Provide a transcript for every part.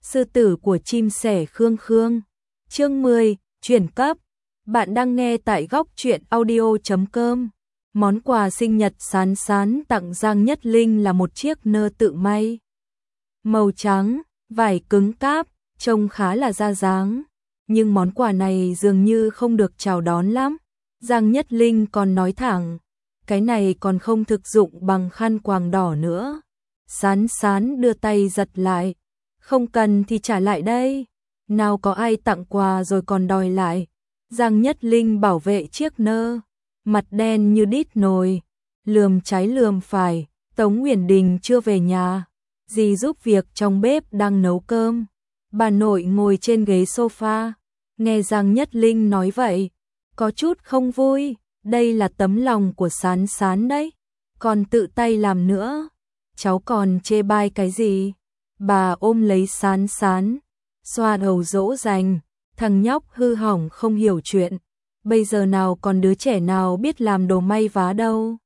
Sư tử của chim sẻ Khương Khương. Chương 10, chuyển cấp. Bạn đang nghe tại góc truyện audio.com. Món quà sinh nhật Sán Sán tặng Giang Nhất Linh là một chiếc nơ tự may. Màu trắng, vải cứng cáp, trông khá là ra dáng. Nhưng món quà này dường như không được chào đón lắm. Giang Nhất Linh còn nói thẳng, cái này còn không thực dụng bằng khăn quàng đỏ nữa. Sán Sán đưa tay giật lại. Không cần thì trả lại đây. Nào có ai tặng quà rồi còn đòi lại. Giang Nhất Linh bảo vệ chiếc nơ. Mặt đen như đít nồi. Lườm trái lườm phải. Tống Uyển Đình chưa về nhà. Dì giúp việc trong bếp đang nấu cơm. Bà nội ngồi trên ghế sofa. Nghe Giang Nhất Linh nói vậy. Có chút không vui. Đây là tấm lòng của Sán Sán đấy. Còn tự tay làm nữa. Cháu còn chê bai cái gì? Bà ôm lấy Sán Sán, xoa đầu dỗ dành, thằng nhóc hư hỏng không hiểu chuyện, bây giờ nào còn đứa trẻ nào biết làm đồ may vá đâu.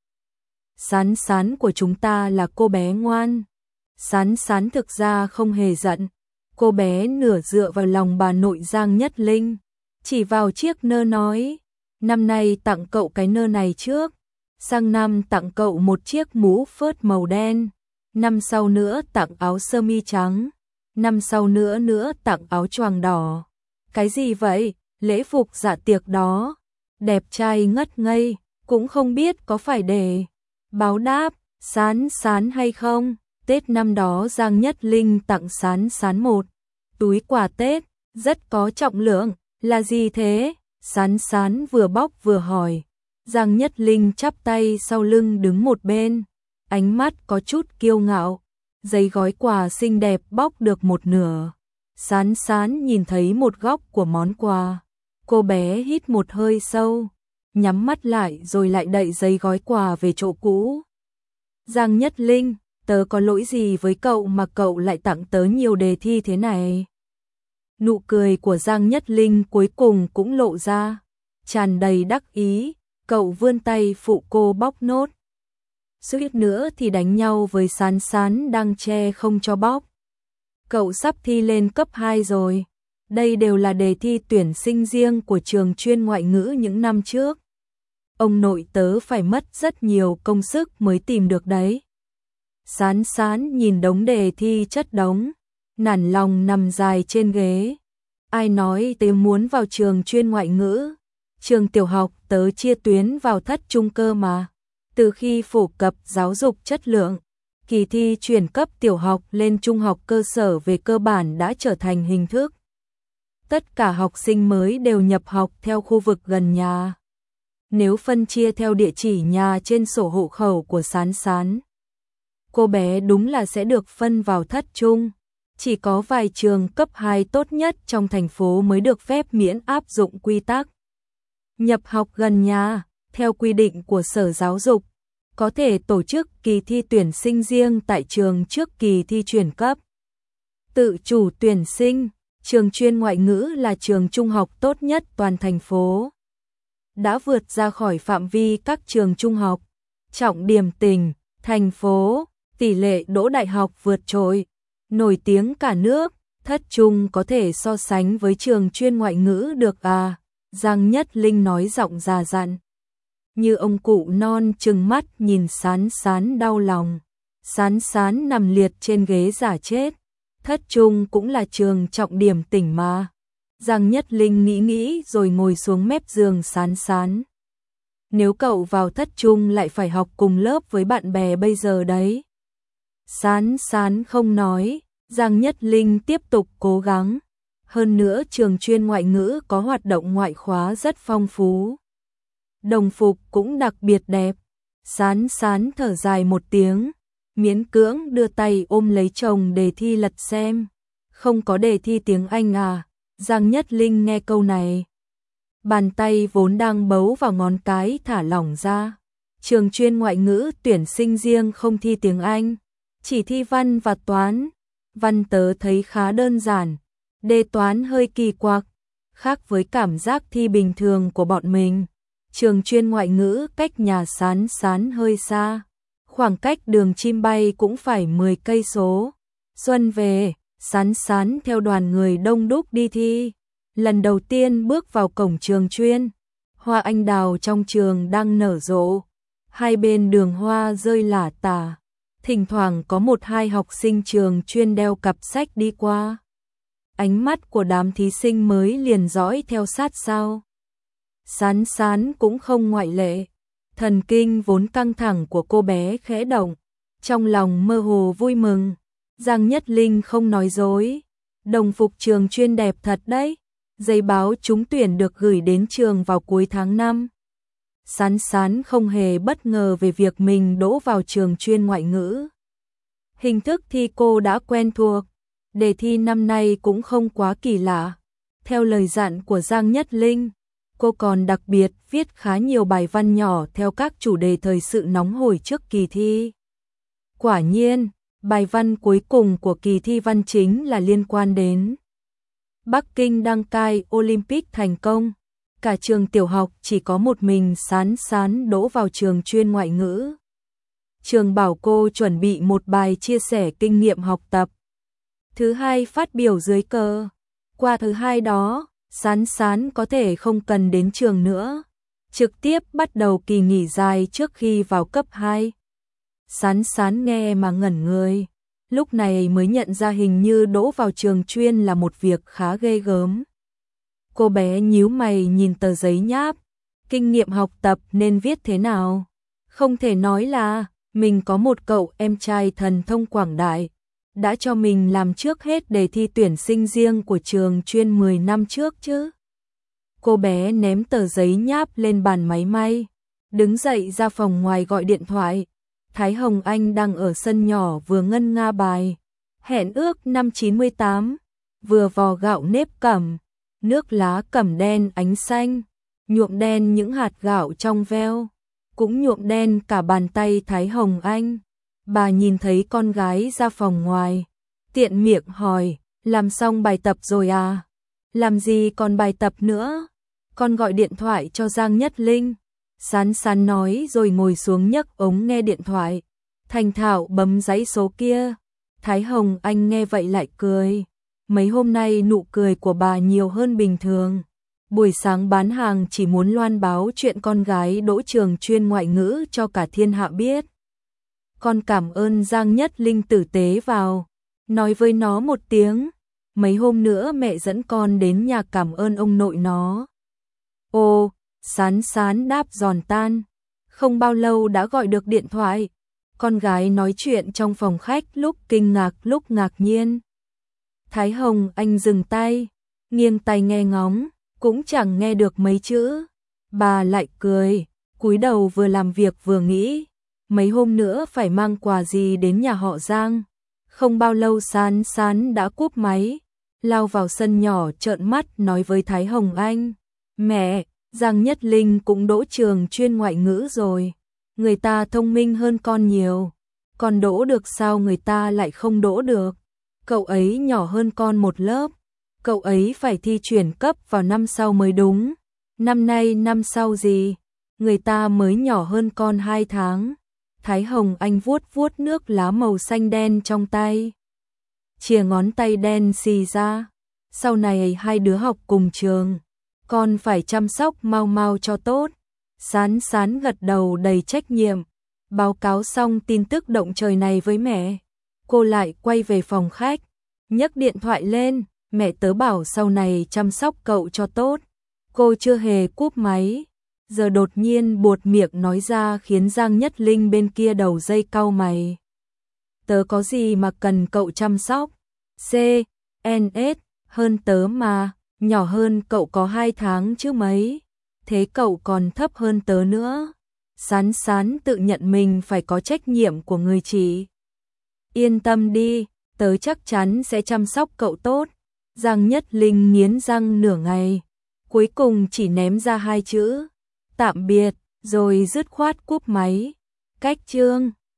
Sán Sán của chúng ta là cô bé ngoan. Sán Sán thực ra không hề giận, cô bé nửa dựa vào lòng bà nội Giang Nhất Linh, chỉ vào chiếc nơ nói, năm nay tặng cậu cái nơ này trước, sang năm tặng cậu một chiếc mũ phớt màu đen. Năm sau nữa tặng áo sơ mi trắng, năm sau nữa tặng áo choàng đỏ. Cái gì vậy? Lễ phục dạ tiệc đó. Đẹp trai ngất ngây, cũng không biết có phải để báo đáp Sán Sán hay không. Tết năm đó Giang Nhất Linh tặng Sán Sán một túi quà Tết, rất có trọng lượng. Là gì thế? Sán Sán vừa bóc vừa hỏi. Giang Nhất Linh chắp tay sau lưng đứng một bên. Ánh mắt có chút kiêu ngạo, giấy gói quà xinh đẹp bóc được một nửa. Sán Sán nhìn thấy một góc của món quà. Cô bé hít một hơi sâu, nhắm mắt lại rồi lại đậy giấy gói quà về chỗ cũ. Giang Nhất Linh, tớ có lỗi gì với cậu mà cậu lại tặng tớ nhiều đề thi thế này? Nụ cười của Giang Nhất Linh cuối cùng cũng lộ ra, tràn đầy đắc ý, cậu vươn tay phụ cô bóc nốt. Suýt nữa thì đánh nhau với Sán Sán đang che không cho bóc. Cậu sắp thi lên cấp 2 rồi. Đây đều là đề thi tuyển sinh riêng của trường chuyên ngoại ngữ những năm trước. Ông nội tớ phải mất rất nhiều công sức mới tìm được đấy. Sán Sán nhìn đống đề thi chất đống, nản lòng nằm dài trên ghế. Ai nói tớ muốn vào trường chuyên ngoại ngữ? Trường tiểu học tớ chia tuyến vào thất trung cơ mà. Từ khi phổ cập giáo dục chất lượng, kỳ thi chuyển cấp tiểu học lên trung học cơ sở về cơ bản đã trở thành hình thức. Tất cả học sinh mới đều nhập học theo khu vực gần nhà. Nếu phân chia theo địa chỉ nhà trên sổ hộ khẩu của Sán Sán, cô bé đúng là sẽ được phân vào thất trung. Chỉ có vài trường cấp 2 tốt nhất trong thành phố mới được phép miễn áp dụng quy tắc nhập học gần nhà. Theo quy định của Sở Giáo dục, có thể tổ chức kỳ thi tuyển sinh riêng tại trường trước kỳ thi chuyển cấp. Tự chủ tuyển sinh, trường chuyên ngoại ngữ là trường trung học tốt nhất toàn thành phố. Đã vượt ra khỏi phạm vi các trường trung học, trọng điểm tỉnh, thành phố, tỷ lệ đỗ đại học vượt trội, nổi tiếng cả nước, thất trung có thể so sánh với trường chuyên ngoại ngữ được à? Giang Nhất Linh nói giọng già dặn. Như ông cụ non trừng mắt nhìn Sán Sán đau lòng. Sán Sán nằm liệt trên ghế giả chết. Thất trung cũng là trường trọng điểm tỉnh mà. Giang Nhất Linh nghĩ rồi ngồi xuống mép giường Sán Sán. Nếu cậu vào thất trung lại phải học cùng lớp với bạn bè bây giờ đấy. Sán Sán không nói. Giang Nhất Linh tiếp tục cố gắng. Hơn nữa trường chuyên ngoại ngữ có hoạt động ngoại khóa rất phong phú. Đồng phục cũng đặc biệt đẹp. Sán Sán thở dài một tiếng, miễn cưỡng đưa tay ôm lấy chồng đề thi lật xem. Không có đề thi tiếng Anh à? Giang Nhất Linh nghe câu này. Bàn tay vốn đang bấu vào ngón cái thả lỏng ra. Trường chuyên ngoại ngữ tuyển sinh riêng không thi tiếng Anh, chỉ thi văn và toán. Văn tớ thấy khá đơn giản, đề toán hơi kỳ quặc, khác với cảm giác thi bình thường của bọn mình. Trường chuyên ngoại ngữ cách nhà Sán Sán hơi xa, khoảng cách đường chim bay cũng phải 10 cây số. Xuân về, Sán Sán theo đoàn người đông đúc đi thi. Lần đầu tiên bước vào cổng trường chuyên, hoa anh đào trong trường đang nở rộ. Hai bên đường hoa rơi lả tả. Thỉnh thoảng có một hai học sinh trường chuyên đeo cặp sách đi qua. Ánh mắt của đám thí sinh mới liền dõi theo sát sau. Sán Sán cũng không ngoại lệ. Thần kinh vốn căng thẳng của cô bé khẽ động, trong lòng mơ hồ vui mừng. Giang Nhất Linh không nói dối. Đồng phục trường chuyên đẹp thật đấy. Giấy báo trúng tuyển được gửi đến trường vào cuối tháng 5. Sán Sán không hề bất ngờ về việc mình đỗ vào trường chuyên ngoại ngữ. Hình thức thi cô đã quen thuộc. Đề thi năm nay cũng không quá kỳ lạ. Theo lời dặn của Giang Nhất Linh, cô còn đặc biệt viết khá nhiều bài văn nhỏ theo các chủ đề thời sự nóng hổi trước kỳ thi. Quả nhiên, bài văn cuối cùng của kỳ thi văn chính là liên quan đến Bắc Kinh đăng cai Olympic thành công. Cả trường tiểu học chỉ có một mình Sán Sán đỗ vào trường chuyên ngoại ngữ. Trường bảo cô chuẩn bị một bài chia sẻ kinh nghiệm học tập. Thứ hai phát biểu dưới cờ. Qua thứ hai đó, Sán Sán có thể không cần đến trường nữa. Trực tiếp bắt đầu kỳ nghỉ dài trước khi vào cấp 2. Sán Sán nghe mà ngẩn người. Lúc này mới nhận ra hình như đỗ vào trường chuyên là một việc khá ghê gớm. Cô bé nhíu mày nhìn tờ giấy nháp. Kinh nghiệm học tập nên viết thế nào? Không thể nói là mình có một cậu em trai thần thông quảng đại, đã cho mình làm trước hết đề thi tuyển sinh riêng của trường chuyên 10 năm trước chứ. Cô bé ném tờ giấy nháp lên bàn máy may, đứng dậy ra phòng ngoài gọi điện thoại. Thái Hồng Anh đang ở sân nhỏ vừa ngân nga bài Hẹn ước năm 98, vừa vò gạo nếp cẩm, nước lá cẩm đen ánh xanh, nhuộm đen những hạt gạo trong veo, cũng nhuộm đen cả bàn tay Thái Hồng Anh. Bà nhìn thấy con gái ra phòng ngoài, tiện miệng hỏi, làm xong bài tập rồi à? Làm gì còn bài tập nữa? Con gọi điện thoại cho Giang Nhất Linh. Sán Sán nói rồi ngồi xuống nhấc ống nghe điện thoại. Thành thạo bấm dãy số kia. Thái Hồng Anh nghe vậy lại cười. Mấy hôm nay nụ cười của bà nhiều hơn bình thường. Buổi sáng bán hàng chỉ muốn loan báo chuyện con gái đỗ trường chuyên ngoại ngữ cho cả thiên hạ biết. Con cảm ơn Giang Nhất Linh tử tế vào, nói với nó một tiếng. Mấy hôm nữa mẹ dẫn con đến nhà cảm ơn ông nội nó. Ồ, Sán Sán đáp giòn tan. Không bao lâu đã gọi được điện thoại. Con gái nói chuyện trong phòng khách lúc kinh ngạc lúc ngạc nhiên. Thái Hồng Anh dừng tay, nghiêng tai nghe ngóng, cũng chẳng nghe được mấy chữ. Bà lại cười, cúi đầu vừa làm việc vừa nghĩ. Mấy hôm nữa phải mang quà gì đến nhà họ Giang. Không bao lâu Sán Sán đã cúp máy, lao vào sân nhỏ trợn mắt nói với Thái Hồng Anh. Mẹ, Giang Nhất Linh cũng đỗ trường chuyên ngoại ngữ rồi. Người ta thông minh hơn con nhiều. Con đỗ được sao người ta lại không đỗ được? Cậu ấy nhỏ hơn con một lớp. Cậu ấy phải thi chuyển cấp vào năm sau mới đúng. Năm nay năm sau gì? Người ta mới nhỏ hơn con 2 tháng. Thái Hồng Anh vuốt vuốt nước lá màu xanh đen trong tay. Chìa ngón tay đen xì ra. Sau này hai đứa học cùng trường, con phải chăm sóc mau mau cho tốt. Sán Sán gật đầu đầy trách nhiệm. Báo cáo xong tin tức động trời này với mẹ, cô lại quay về phòng khách, nhấc điện thoại lên. Mẹ tớ bảo sau này chăm sóc cậu cho tốt. Cô chưa hề cúp máy, giờ đột nhiên buột miệng nói ra khiến Giang Nhất Linh bên kia đầu dây cau mày. Tớ có gì mà cần cậu chăm sóc? CNS hơn tớ mà, nhỏ hơn cậu có 2 tháng chứ mấy. Thế cậu còn thấp hơn tớ nữa. Sán Sán tự nhận mình phải có trách nhiệm của người chị. Yên tâm đi, tớ chắc chắn sẽ chăm sóc cậu tốt. Giang Nhất Linh nghiến răng nửa ngày, cuối cùng chỉ ném ra 2 chữ tạm biệt, rồi dứt khoát cúp máy. Cách chương